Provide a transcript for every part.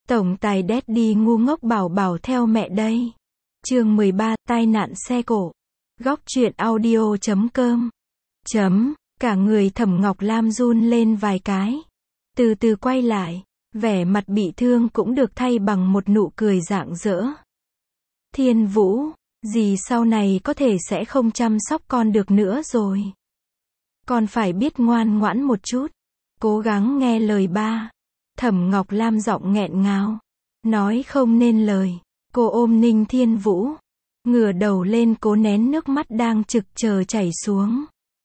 Tổng tài Daddy ngu ngốc bảo bảo theo mẹ đây. Chương 13, tai nạn xe cộ. Góc truyện audio.com. Cả người Thẩm Ngọc Lam run lên vài cái. Từ từ quay lại, vẻ mặt bị thương cũng được thay bằng một nụ cười rạng rỡ. Thiên Vũ, dì sau này có thể sẽ không chăm sóc con được nữa rồi. Con phải biết ngoan ngoãn một chút, cố gắng nghe lời ba. Thẩm Ngọc Lam giọng nghẹn ngào, nói không nên lời. Cô ôm Ninh Thiên Vũ, ngửa đầu lên cố nén nước mắt đang trực chờ chảy xuống.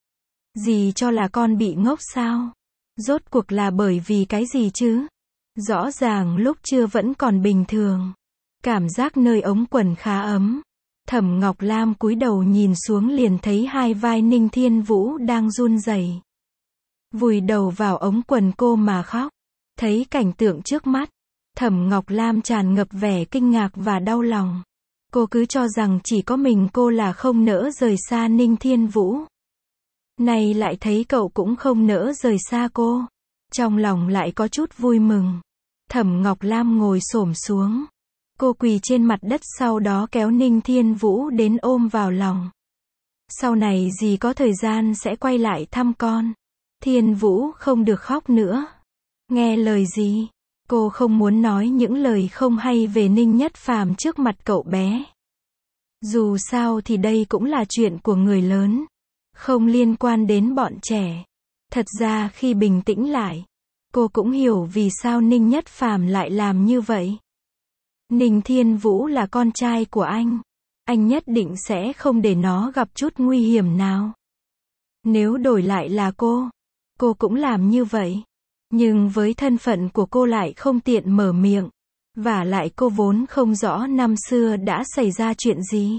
Dì cho là con bị ngốc sao? Rốt cuộc là bởi vì cái gì chứ? Rõ ràng lúc trưa vẫn còn bình thường. Cảm giác nơi ống quần khá ấm. Thẩm Ngọc Lam cúi đầu nhìn xuống liền thấy hai vai Ninh Thiên Vũ đang run rẩy. Vùi đầu vào ống quần cô mà khóc. Thấy cảnh tượng trước mắt, Thẩm Ngọc Lam tràn ngập vẻ kinh ngạc và đau lòng. Cô cứ cho rằng chỉ có mình cô là không nỡ rời xa Ninh Thiên Vũ. Này lại thấy cậu cũng không nỡ rời xa cô. Trong lòng lại có chút vui mừng. Thẩm Ngọc Lam ngồi xổm xuống. Cô quỳ trên mặt đất sau đó kéo Ninh Thiên Vũ đến ôm vào lòng. Sau này dì có thời gian sẽ quay lại thăm con. Thiên Vũ không được khóc nữa. Nghe lời dì. Cô không muốn nói những lời không hay về Ninh Nhất Phàm trước mặt cậu bé. Dù sao thì đây cũng là chuyện của người lớn. Không liên quan đến bọn trẻ. Thật ra khi bình tĩnh lại, cô cũng hiểu vì sao Ninh Nhất Phàm lại làm như vậy. Ninh Thiên Vũ là con trai của anh. Anh nhất định sẽ không để nó gặp chút nguy hiểm nào. Nếu đổi lại là cô cũng làm như vậy. Nhưng với thân phận của cô lại không tiện mở miệng. Vả lại cô vốn không rõ năm xưa đã xảy ra chuyện gì.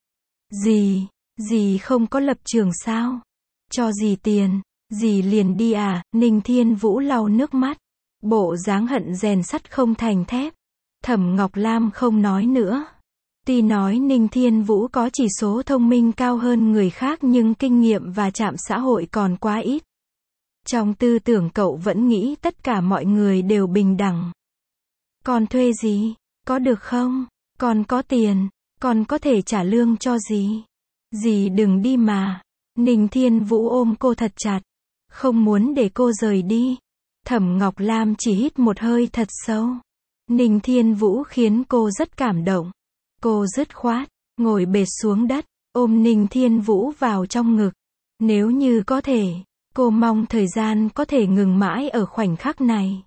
Dì không có lập trường sao? Cho dì tiền, dì liền đi à? Ninh Thiên Vũ lau nước mắt. Bộ dáng hận rèn sắt không thành thép. Thẩm Ngọc Lam không nói nữa. Tuy nói Ninh Thiên Vũ có chỉ số thông minh cao hơn người khác nhưng kinh nghiệm và chạm xã hội còn quá ít. Trong tư tưởng cậu vẫn nghĩ tất cả mọi người đều bình đẳng. Con thuê gì? Có được không? Con có tiền, con có thể trả lương cho dì. Dì đừng đi mà. Ninh Thiên Vũ ôm cô thật chặt. Không muốn để cô rời đi. Thẩm Ngọc Lam chỉ hít một hơi thật sâu. Ninh Thiên Vũ khiến cô rất cảm động. Cô dứt khoát, ngồi bệt xuống đất, ôm Ninh Thiên Vũ vào trong ngực. Nếu như có thể, cô mong thời gian có thể ngừng mãi ở khoảnh khắc này.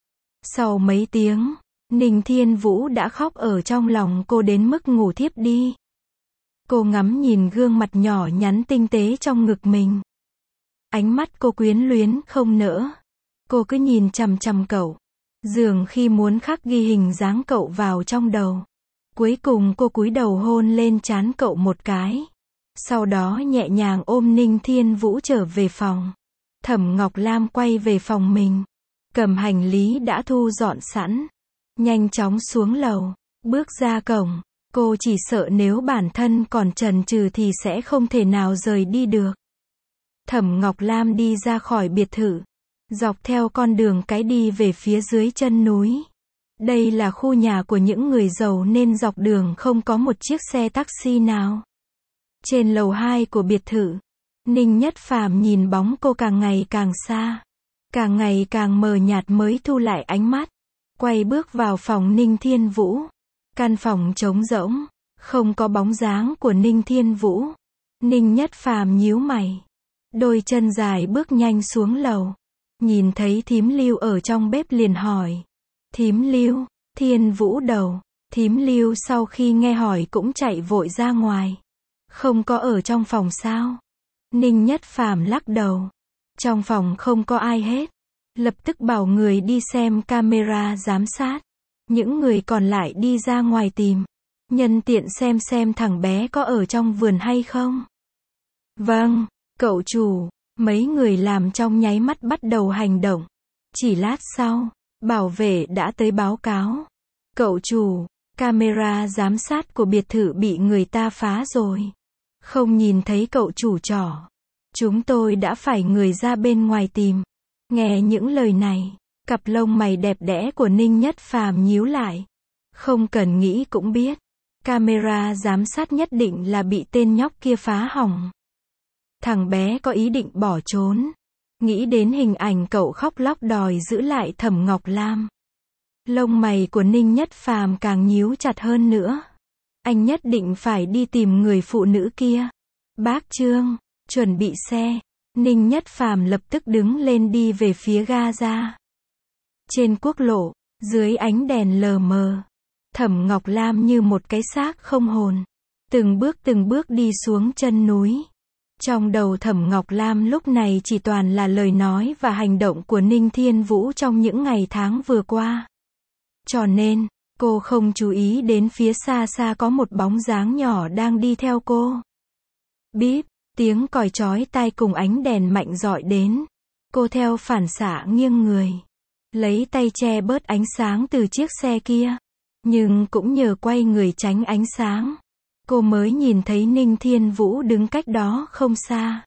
Sau mấy tiếng, Ninh Thiên Vũ đã khóc ở trong lòng cô đến mức ngủ thiếp đi. Cô ngắm nhìn gương mặt nhỏ nhắn tinh tế trong ngực mình. Ánh mắt cô quyến luyến không nỡ. Cô cứ nhìn chằm chằm cậu. Dường khi muốn khắc ghi hình dáng cậu vào trong đầu. Cuối cùng cô cúi đầu hôn lên trán cậu một cái. Sau đó nhẹ nhàng ôm Ninh Thiên Vũ trở về phòng. Thẩm Ngọc Lam quay về phòng mình. Cầm hành lý đã thu dọn sẵn. Nhanh chóng xuống lầu. Bước ra cổng. Cô chỉ sợ nếu bản thân còn chần chừ thì sẽ không thể nào rời đi được. Thẩm Ngọc Lam đi ra khỏi biệt thự. Dọc theo con đường cái đi về phía dưới chân núi. Đây là khu nhà của những người giàu nên dọc đường không có một chiếc xe taxi nào. Trên lầu 2 của biệt thự, Ninh Nhất Phàm nhìn bóng cô càng ngày càng xa. Càng ngày càng mờ nhạt mới thu lại ánh mắt. Quay bước vào phòng Ninh Thiên Vũ. Căn phòng trống rỗng, không có bóng dáng của Ninh Thiên Vũ. Ninh Nhất Phàm nhíu mày. Đôi chân dài bước nhanh xuống lầu. Nhìn thấy Thím Lưu ở trong bếp liền hỏi. Thím Lưu, Thiên Vũ đầu. Thím Lưu sau khi nghe hỏi cũng chạy vội ra ngoài. Không có ở trong phòng sao? Ninh Nhất Phàm lắc đầu. Trong phòng không có ai hết. Lập tức bảo người đi xem camera giám sát. Những người còn lại đi ra ngoài tìm. Nhân tiện xem thằng bé có ở trong vườn hay không. Vâng, cậu chủ. Mấy người làm trong nháy mắt bắt đầu hành động. Chỉ lát sau, bảo vệ đã tới báo cáo. Cậu chủ, camera giám sát của biệt thự bị người ta phá rồi. Không nhìn thấy cậu chủ trọ. Chúng tôi đã phải người ra bên ngoài tìm. Nghe những lời này, Cặp lông mày đẹp đẽ của Ninh Nhất Phàm nhíu lại. Không cần nghĩ cũng biết. Camera giám sát nhất định là bị tên nhóc kia phá hỏng. Thằng bé có ý định bỏ trốn. Nghĩ đến hình ảnh cậu khóc lóc đòi giữ lại Thẩm Ngọc Lam. Lông mày của Ninh Nhất Phàm càng nhíu chặt hơn nữa. Anh nhất định phải đi tìm người phụ nữ kia. Bác Trương, chuẩn bị xe. Ninh Nhất Phàm lập tức đứng lên đi về phía Gaza. Trên quốc lộ, dưới ánh đèn lờ mờ, Thẩm Ngọc Lam như một cái xác không hồn. Từng bước đi xuống chân núi. Trong đầu Thẩm Ngọc Lam lúc này chỉ toàn là lời nói và hành động của Ninh Thiên Vũ trong những ngày tháng vừa qua. Cho nên, cô không chú ý đến phía xa xa có một bóng dáng nhỏ đang đi theo cô. Bíp, tiếng còi chói tai cùng ánh đèn mạnh rọi đến. Cô theo phản xạ nghiêng người, lấy tay che bớt ánh sáng từ chiếc xe kia. Nhưng cũng nhờ quay người tránh ánh sáng, cô mới nhìn thấy Ninh Thiên Vũ đứng cách đó không xa.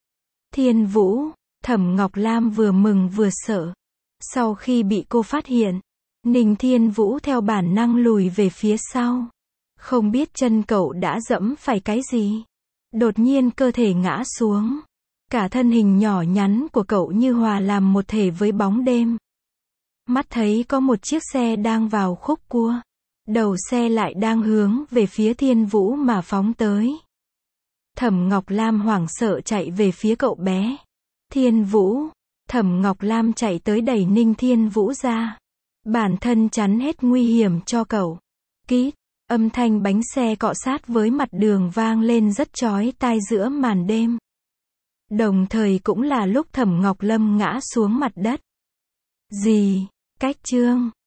Thiên Vũ, Thẩm Ngọc Lam vừa mừng vừa sợ. Sau khi bị cô phát hiện, Ninh Thiên Vũ theo bản năng lùi về phía sau. Không biết chân cậu đã dẫm phải cái gì. Đột nhiên cơ thể ngã xuống. Cả thân hình nhỏ nhắn của cậu như hòa làm một thể với bóng đêm. Mắt thấy có một chiếc xe đang vào khúc cua. Đầu xe lại đang hướng về phía Thiên Vũ mà phóng tới. Thẩm Ngọc Lam hoảng sợ chạy về phía cậu bé. Thiên Vũ. Thẩm Ngọc Lam chạy tới đẩy Ninh Thiên Vũ ra. Bản thân chắn hết nguy hiểm cho cậu. Kít. Âm thanh bánh xe cọ sát với mặt đường vang lên rất chói tai giữa màn đêm. Đồng thời cũng là lúc Thẩm Ngọc Lâm ngã xuống mặt đất. Gì? Cách Trương.